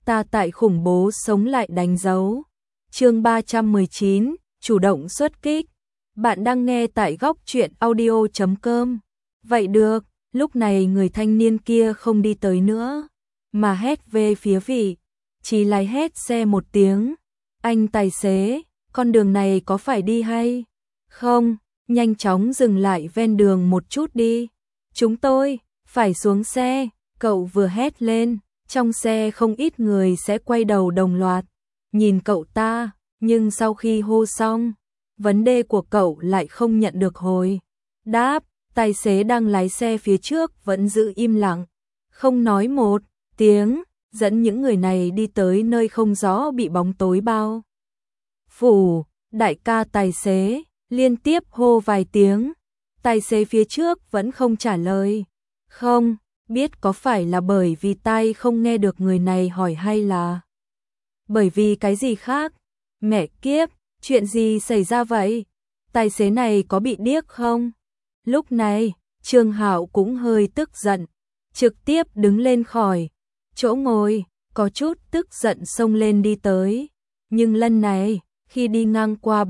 ta tại khủng bố sống lại đánh dấu. Chương 319, chủ động xuất kích. Bạn đang nghe tại góc truyện audio.com. Vậy được, lúc này người thanh niên kia không đi tới nữa, mà hét về phía vị trí lái hét xe một tiếng. Anh tài xế, con đường này có phải đi hay không? Nhanh chóng dừng lại ven đường một chút đi. Chúng tôi phải xuống xe, cậu vừa hét lên. Trong xe không ít người sẽ quay đầu đồng loạt nhìn cậu ta, nhưng sau khi hô xong, vấn đề của cậu lại không nhận được hồi đáp. Tài xế đang lái xe phía trước vẫn giữ im lặng, không nói một tiếng, dẫn những người này đi tới nơi không rõ bị bóng tối bao phủ. Đại ca tài xế liên tiếp hô vài tiếng, tài xế phía trước vẫn không trả lời. Không biết có phải là bởi vì tai không nghe được người này hỏi hay là bởi vì cái gì khác. Mẹ kiếp, chuyện gì xảy ra vậy? Tài xế này có bị điếc không? Lúc này, Trương Hạo cũng hơi tức giận, trực tiếp đứng lên khỏi chỗ ngồi, có chút tức giận xông lên đi tới. Nhưng lần này, khi đi ngang qua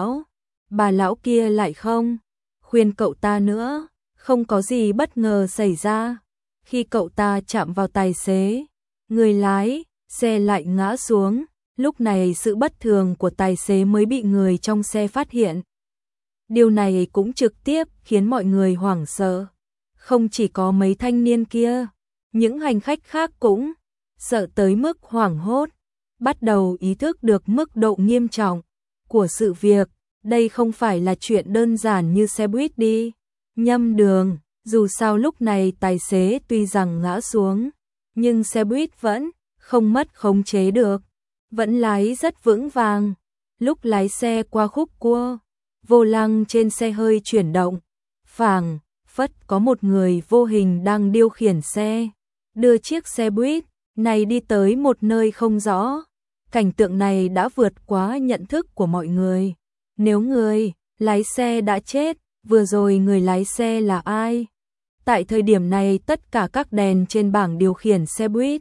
bà lão kia lại không khuyên cậu ta nữa. Không có gì bất ngờ xảy ra. Khi cậu ta chạm vào tài xế, người lái xe lại ngã xuống. Lúc này sự bất thường của tài xế mới bị người trong xe phát hiện. Điều này cũng trực tiếp khiến mọi người hoảng sợ. Không chỉ có mấy thanh niên kia, những hành khách khác cũng sợ tới mức hoảng hốt, bắt đầu ý thức được mức độ nghiêm trọng của sự việc. Đây không phải là chuyện đơn giản như xe buýt đi nhầm đường. Dù sao lúc này tài xế tuy rằng ngã xuống, nhưng xe buýt vẫn không mất khống chế được, vẫn lái rất vững vàng. Lúc lái xe qua khúc cua, vô lăng trên xe hơi chuyển động, phảng phất có một người vô hình đang điều khiển xe, đưa chiếc xe buýt này đi tới một nơi không rõ. Cảnh tượng này đã vượt quá nhận thức của mọi người. Nếu người lái xe đã chết, vừa rồi người lái xe là ai? Tại thời điểm này tất cả các đèn trên bảng điều khiển xe buýt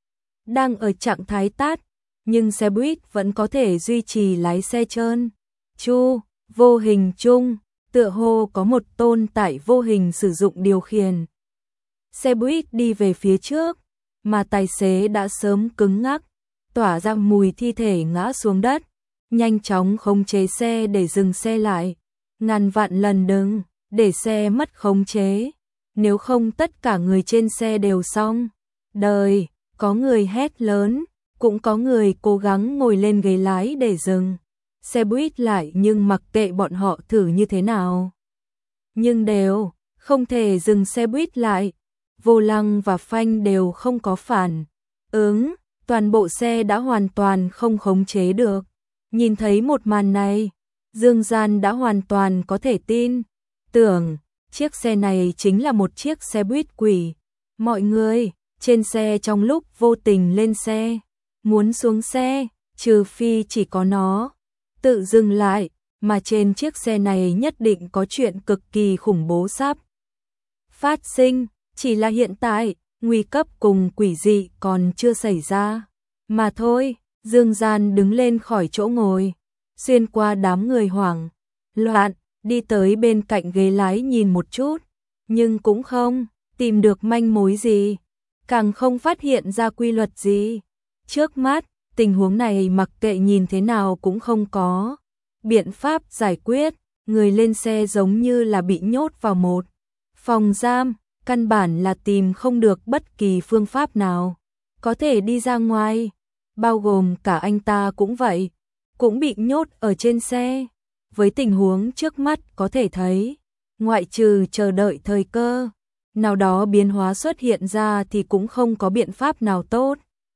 đang ở trạng thái tắt, nhưng xe buýt vẫn có thể duy trì lái xe trơn tru. Vô hình chung, tựa hồ có một tồn tại vô hình sử dụng điều khiển xe buýt đi về phía trước, mà tài xế đã sớm cứng ngắc, tỏa ra mùi thi thể ngã xuống đất, nhanh chóng khống chế xe để dừng xe lại. Ngàn vạn lần đừng để xe mất khống chế, nếu không tất cả người trên xe đều xong đời. Có người hét lớn, cũng có người cố gắng ngồi lên ghế lái để dừng xe buýt lại, nhưng mặc kệ bọn họ thử như thế nào, nhưng đều không thể dừng xe buýt lại. Vô lăng và phanh đều không có phản ứng, toàn bộ xe đã hoàn toàn không khống chế được. Nhìn thấy một màn này, Dương Gian đã hoàn toàn có thể tin tưởng chiếc xe này chính là một chiếc xe buýt quỷ. Mọi người trên xe trong lúc vô tình lên xe, muốn xuống xe, trừ phi chỉ có nó tự dừng lại, mà trên chiếc xe này nhất định có chuyện cực kỳ khủng bố sắp phát sinh. Chỉ là hiện tại, nguy cấp cùng quỷ dị còn chưa xảy ra mà thôi. Dương Gian đứng lên khỏi chỗ ngồi, xuyên qua đám người hoảng loạn, đi tới bên cạnh ghế lái nhìn một chút, nhưng cũng không tìm được manh mối gì, càng không phát hiện ra quy luật gì. Trước mắt, tình huống này mặc kệ nhìn thế nào cũng không có biện pháp giải quyết. Người lên xe giống như là bị nhốt vào một phòng giam, căn bản là tìm không được bất kỳ phương pháp nào có thể đi ra ngoài. Bao gồm cả anh ta cũng vậy, cũng bị nhốt ở trên xe. Với tình huống trước mắt có thể thấy, ngoại trừ chờ đợi thời cơ nào đó biến hóa xuất hiện ra thì cũng không có biện pháp nào tốt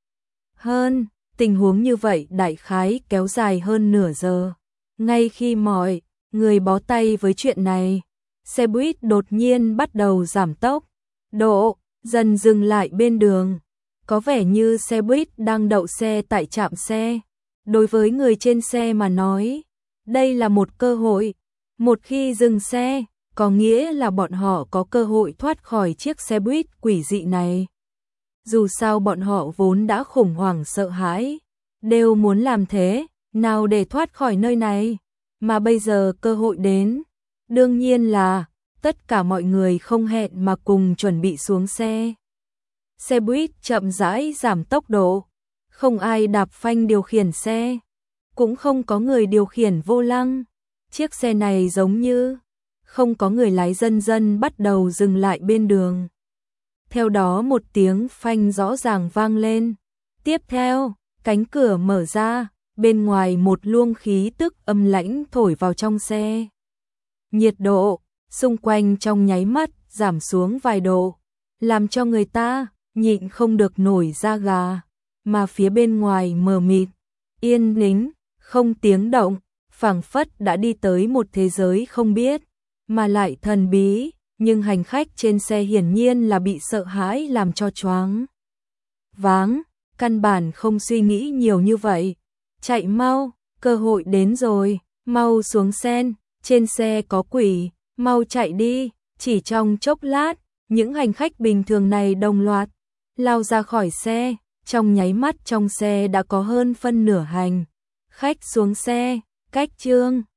hơn. Tình huống như vậy đại khái kéo dài hơn nửa giờ. Ngay khi mọi người bó tay với chuyện này, xe buýt đột nhiên bắt đầu giảm tốc độ, dần dừng lại bên đường. Có vẻ như xe buýt đang đậu xe tại trạm xe. Đối với người trên xe mà nói, đây là một cơ hội. Một khi dừng xe, có nghĩa là bọn họ có cơ hội thoát khỏi chiếc xe buýt quỷ dị này. Dù sao bọn họ vốn đã khủng hoảng sợ hãi, đều muốn làm thế nào để thoát khỏi nơi này, mà bây giờ cơ hội đến, đương nhiên là tất cả mọi người không hẹn mà cùng chuẩn bị xuống xe. Xe buýt chậm rãi giảm tốc độ, không ai đạp phanh điều khiển xe, cũng không có người điều khiển vô lăng. Chiếc xe này giống như không có người lái, dần dần bắt đầu dừng lại bên đường. Theo đó một tiếng phanh rõ ràng vang lên. Tiếp theo, cánh cửa mở ra, bên ngoài một luồng khí tức âm lãnh thổi vào trong xe. Nhiệt độ xung quanh trong nháy mắt giảm xuống vài độ, làm cho người ta nhịn không được nổi da gà, mà phía bên ngoài mờ mịt, yên tĩnh, không tiếng động, phảng phất đã đi tới một thế giới không biết, mà lại thần bí, nhưng hành khách trên xe hiển nhiên là bị sợ hãi làm cho choáng váng, căn bản không suy nghĩ nhiều như vậy. Chạy mau, cơ hội đến rồi, mau xuống xe, trên xe có quỷ, mau chạy đi. Chỉ trong chốc lát, những hành khách bình thường này đồng loạt lao ra khỏi xe, trong nháy mắt trong xe đã có hơn phân nửa hành khách xuống xe. Cách Trương